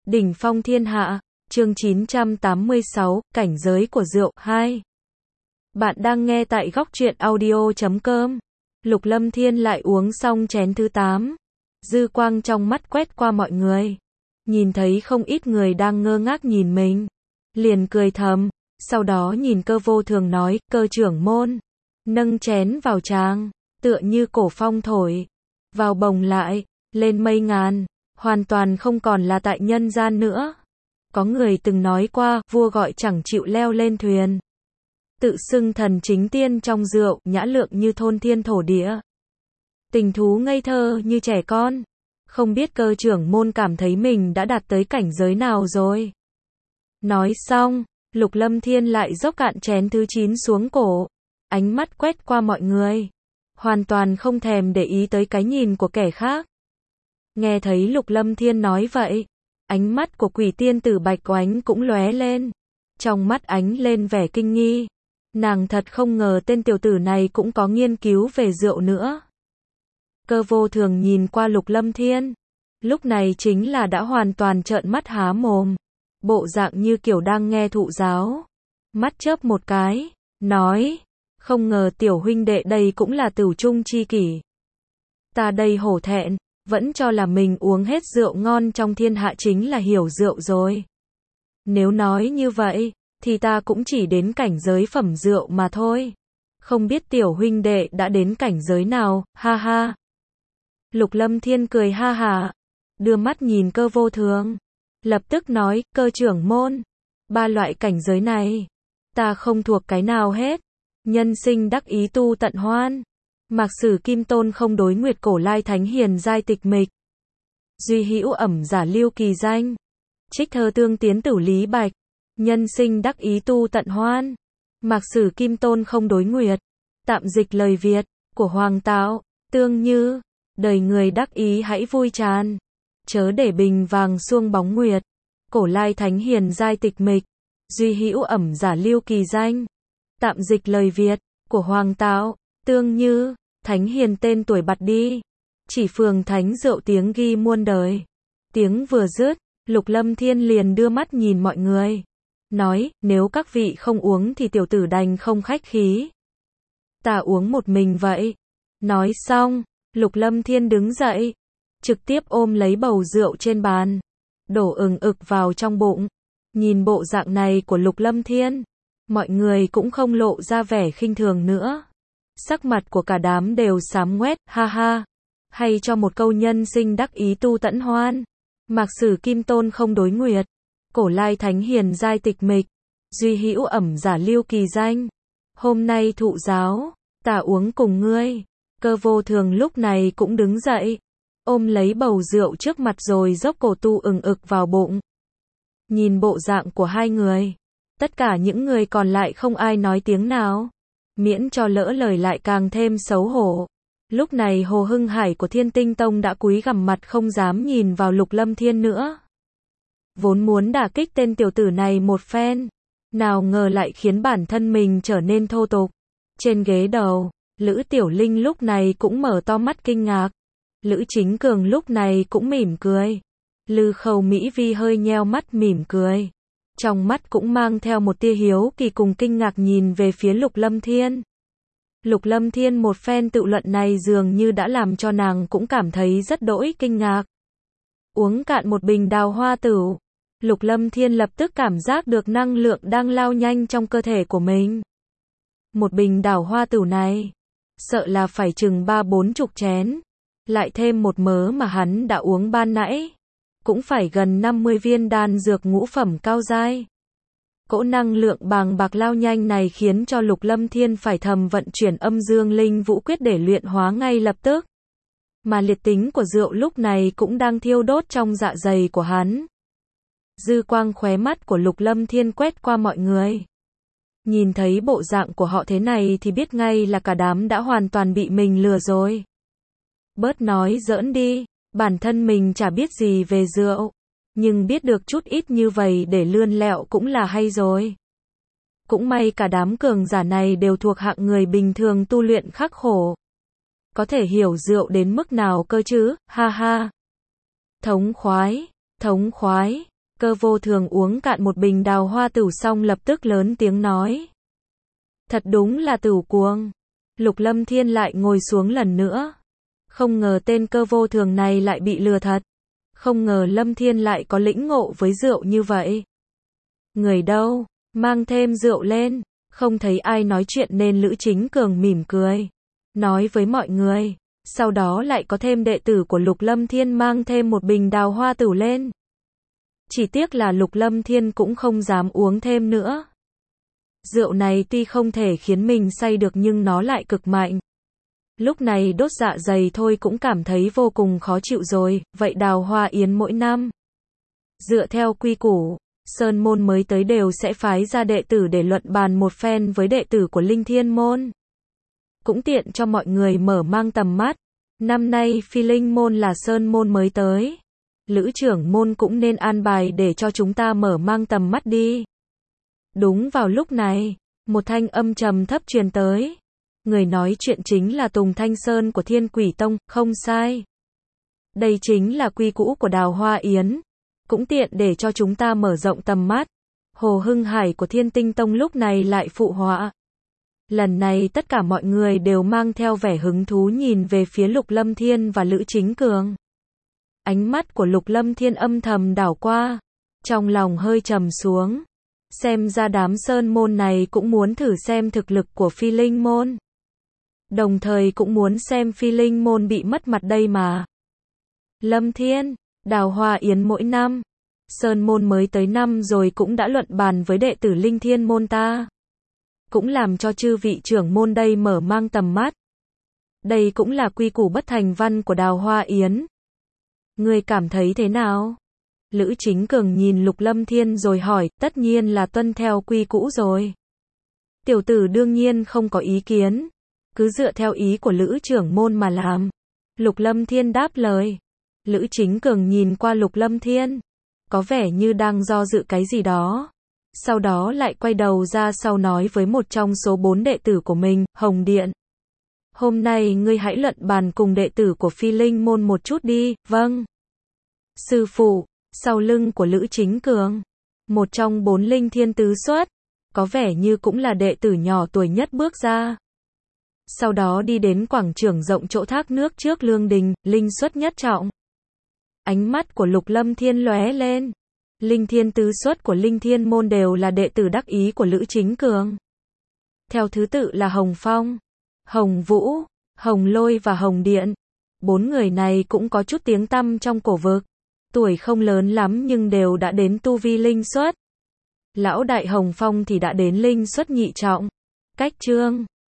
Đỉnh phong thiên hạ, chương 986, cảnh giới của rượu, 2. Bạn đang nghe tại góc truyện audio.com. Lục Lâm Thiên lại uống xong chén thứ 8. Dư quang trong mắt quét qua mọi người. Nhìn thấy không ít người đang ngơ ngác nhìn mình. Liền cười thầm, sau đó nhìn Cơ Vô Thường nói, Cơ trưởng môn. Nâng chén vào tràng, tựa như cổ phong thổi. Vào bồng lại, lên mây ngàn. Hoàn toàn không còn là tại nhân gian nữa. Có người từng nói qua, vua gọi chẳng chịu leo lên thuyền. Tự xưng thần chính tiên trong rượu, nhã lượng như thôn thiên thổ địa. Tình thú ngây thơ như trẻ con. Không biết Cơ trưởng môn cảm thấy mình đã đạt tới cảnh giới nào rồi. Nói xong, Lục Lâm Thiên lại dốc cạn chén thứ 9 xuống cổ. Ánh mắt quét qua mọi người. Hoàn toàn không thèm để ý tới cái nhìn của kẻ khác. Nghe thấy Lục Lâm Thiên nói vậy, ánh mắt của Quỷ tiên tử Bạch Oánh cũng lóe lên. Trong mắt ánh lên vẻ kinh nghi. Nàng thật không ngờ tên tiểu tử này cũng có nghiên cứu về rượu nữa. Cơ Vô Thường nhìn qua Lục Lâm Thiên. Lúc này chính là đã hoàn toàn trợn mắt há mồm. Bộ dạng như kiểu đang nghe thụ giáo. Mắt chớp một cái, nói, không ngờ tiểu huynh đệ đây cũng là tửu trung chi kỷ. Ta đây hổ thẹn. Vẫn cho là mình uống hết rượu ngon trong thiên hạ chính là hiểu rượu rồi. Nếu nói như vậy, thì ta cũng chỉ đến cảnh giới phẩm rượu mà thôi. Không biết tiểu huynh đệ đã đến cảnh giới nào, ha ha. Lục Lâm Thiên cười ha hả, đưa mắt nhìn Cơ Vô Thường. Lập tức nói, Cơ trưởng môn, 3 loại cảnh giới này, ta không thuộc cái nào hết. Nhân sinh đắc ý tu tận hoan. Mạc Sử Kim Tôn không đối nguyệt cổ lai thánh hiền giai tịch mịch. Duy hữu ẩm giả lưu kỳ danh. Trích thơ tương tiến tử lý bạch. Nhân sinh đắc ý tu tận hoan. Mạc Sử Kim Tôn không đối nguyệt. Tạm dịch lời Việt của Hoàng Tạo, tương như, đời người đắc ý hãy vui tràn. Chớ để bình vàng xuông bóng nguyệt. Cổ lai thánh hiền giai tịch mịch. Duy hữu ẩm giả lưu kỳ danh. Tạm dịch lời Việt của Hoàng Tạo, tương như, thánh hiền tên tuổi bặt đi. Chỉ phường thánh rượu tiếng ghi muôn đời. Tiếng vừa dứt, Lục Lâm Thiên liền đưa mắt nhìn mọi người. Nói, nếu các vị không uống thì tiểu tử đành không khách khí. Ta uống một mình vậy. Nói xong, Lục Lâm Thiên đứng dậy. Trực tiếp ôm lấy bầu rượu trên bàn. Đổ ực vào trong bụng. Nhìn bộ dạng này của Lục Lâm Thiên. Mọi người cũng không lộ ra vẻ khinh thường nữa. Sắc mặt của cả đám đều xám ngoét, ha ha. Hay cho một câu nhân sinh đắc ý tu tẫn hoan. Mạc Sử Kim Tôn không đối nguyệt. Cổ lai thánh hiền giai tịch mịch. Duy hữu ẩm giả lưu kỳ danh. Hôm nay thụ giáo, ta uống cùng ngươi. Cơ Vô Thường lúc này cũng đứng dậy. Ôm lấy bầu rượu trước mặt rồi dốc cổ tu ực vào bụng. Nhìn bộ dạng của hai người. Tất cả những người còn lại không ai nói tiếng nào. Miễn cho lỡ lời lại càng thêm xấu hổ. Lúc này Hồ Hưng Hải của Thiên Tinh Tông đã cúi gằm mặt không dám nhìn vào Lục Lâm Thiên nữa. Vốn muốn đả kích tên tiểu tử này một phen. Nào ngờ lại khiến bản thân mình trở nên thô tục. Trên ghế đầu, Lữ Tiểu Linh lúc này cũng mở to mắt kinh ngạc. Lữ Chính Cường lúc này cũng mỉm cười. Lư Khâu Mỹ Vi hơi nheo mắt mỉm cười. Trong mắt cũng mang theo một tia hiếu kỳ cùng kinh ngạc nhìn về phía Lục Lâm Thiên. Lục Lâm Thiên một phen tự luận này dường như đã làm cho nàng cũng cảm thấy rất đỗi kinh ngạc. Uống cạn một bình đào hoa tửu, Lục Lâm Thiên lập tức cảm giác được năng lượng đang lao nhanh trong cơ thể của mình. Một bình đào hoa tửu này, sợ là phải chừng 30-40 chén. Lại thêm một mớ mà hắn đã uống ban nãy. Cũng phải gần 50 viên đan dược ngũ phẩm cao giai. Cỗ năng lượng bàng bạc lao nhanh này khiến cho Lục Lâm Thiên phải thầm vận chuyển âm dương linh vũ quyết để luyện hóa ngay lập tức. Mà liệt tính của rượu lúc này cũng đang thiêu đốt trong dạ dày của hắn. Dư quang khóe mắt của Lục Lâm Thiên quét qua mọi người. Nhìn thấy bộ dạng của họ thế này thì biết ngay là cả đám đã hoàn toàn bị mình lừa rồi. Bớt nói giỡn đi. Bản thân mình chả biết gì về rượu, nhưng biết được chút ít như vậy để lươn lẹo cũng là hay rồi. Cũng may cả đám cường giả này đều thuộc hạng người bình thường tu luyện khắc khổ. Có thể hiểu rượu đến mức nào cơ chứ, ha ha. Thống khoái, Cơ Vô Thường uống cạn một bình đào hoa tửu xong lập tức lớn tiếng nói. Thật đúng là tửu cuồng. Lục Lâm Thiên lại ngồi xuống lần nữa. Không ngờ tên Cơ Vô Thường này lại bị lừa thật. Không ngờ Lâm Thiên lại có lĩnh ngộ với rượu như vậy. Người đâu, mang thêm rượu lên. Không thấy ai nói chuyện nên Lữ Chính Cường mỉm cười. Nói với mọi người. Sau đó lại có thêm đệ tử của Lục Lâm Thiên mang thêm một bình đào hoa tửu lên. Chỉ tiếc là Lục Lâm Thiên cũng không dám uống thêm nữa. Rượu này tuy không thể khiến mình say được nhưng nó lại cực mạnh. Lúc này đốt dạ dày thôi cũng cảm thấy vô cùng khó chịu rồi, vậy đào hoa yến mỗi năm. Dựa theo quy củ, Sơn môn mới tới đều sẽ phái ra đệ tử để luận bàn một phen với đệ tử của Linh Thiên môn. Cũng tiện cho mọi người mở mang tầm mắt. Năm nay Phi Linh môn là Sơn môn mới tới. Lữ trưởng môn cũng nên an bài để cho chúng ta mở mang tầm mắt đi. Đúng vào lúc này, một thanh âm trầm thấp truyền tới. Người nói chuyện chính là Tùng Thanh Sơn của Thiên Quỷ Tông, không sai. Đây chính là quy củ của Đào Hoa Yến. Cũng tiện để cho chúng ta mở rộng tầm mắt. Hồ Hưng Hải của Thiên Tinh Tông lúc này lại phụ họa. Lần này tất cả mọi người đều mang theo vẻ hứng thú nhìn về phía Lục Lâm Thiên và Lữ Chính Cường. Ánh mắt của Lục Lâm Thiên âm thầm đảo qua. Trong lòng hơi trầm xuống. Xem ra đám Sơn môn này cũng muốn thử xem thực lực của Phi Linh môn. Đồng thời cũng muốn xem Phi Linh môn bị mất mặt đây mà. Lâm Thiên, Đào Hoa Yến mỗi năm. Sơn môn mới tới năm rồi cũng đã luận bàn với đệ tử Linh Thiên môn ta. Cũng làm cho chư vị trưởng môn đây mở mang tầm mắt. Đây cũng là quy củ bất thành văn của Đào Hoa Yến. Ngươi cảm thấy thế nào? Lữ Chính Cường nhìn Lục Lâm Thiên rồi hỏi, tất nhiên là tuân theo quy củ rồi. Tiểu tử đương nhiên không có ý kiến. Cứ dựa theo ý của Lữ trưởng môn mà làm. Lục Lâm Thiên đáp lời. Lữ Chính Cường nhìn qua Lục Lâm Thiên. Có vẻ như đang do dự cái gì đó. Sau đó lại quay đầu ra sau nói với một trong số 4 đệ tử của mình, Hồng Điện. Hôm nay ngươi hãy luận bàn cùng đệ tử của Phi Linh môn một chút đi, vâng. Sư phụ, sau lưng của Lữ Chính Cường. Một trong 4 linh thiên tứ xuất. Có vẻ như cũng là đệ tử nhỏ tuổi nhất bước ra. Sau đó đi đến quảng trường rộng chỗ thác nước trước lương đình, linh xuất nhất trọng. Ánh mắt của Lục Lâm Thiên lóe lên. Linh thiên tứ xuất của Linh Thiên môn đều là đệ tử đắc ý của Lữ Chính Cường. Theo thứ tự là Hồng Phong, Hồng Vũ, Hồng Lôi và Hồng Điện. 4 người này cũng có chút tiếng tăm trong cổ vực. Tuổi không lớn lắm nhưng đều đã đến tu vi linh xuất. Lão đại Hồng Phong thì đã đến linh xuất nhị trọng. Cách chương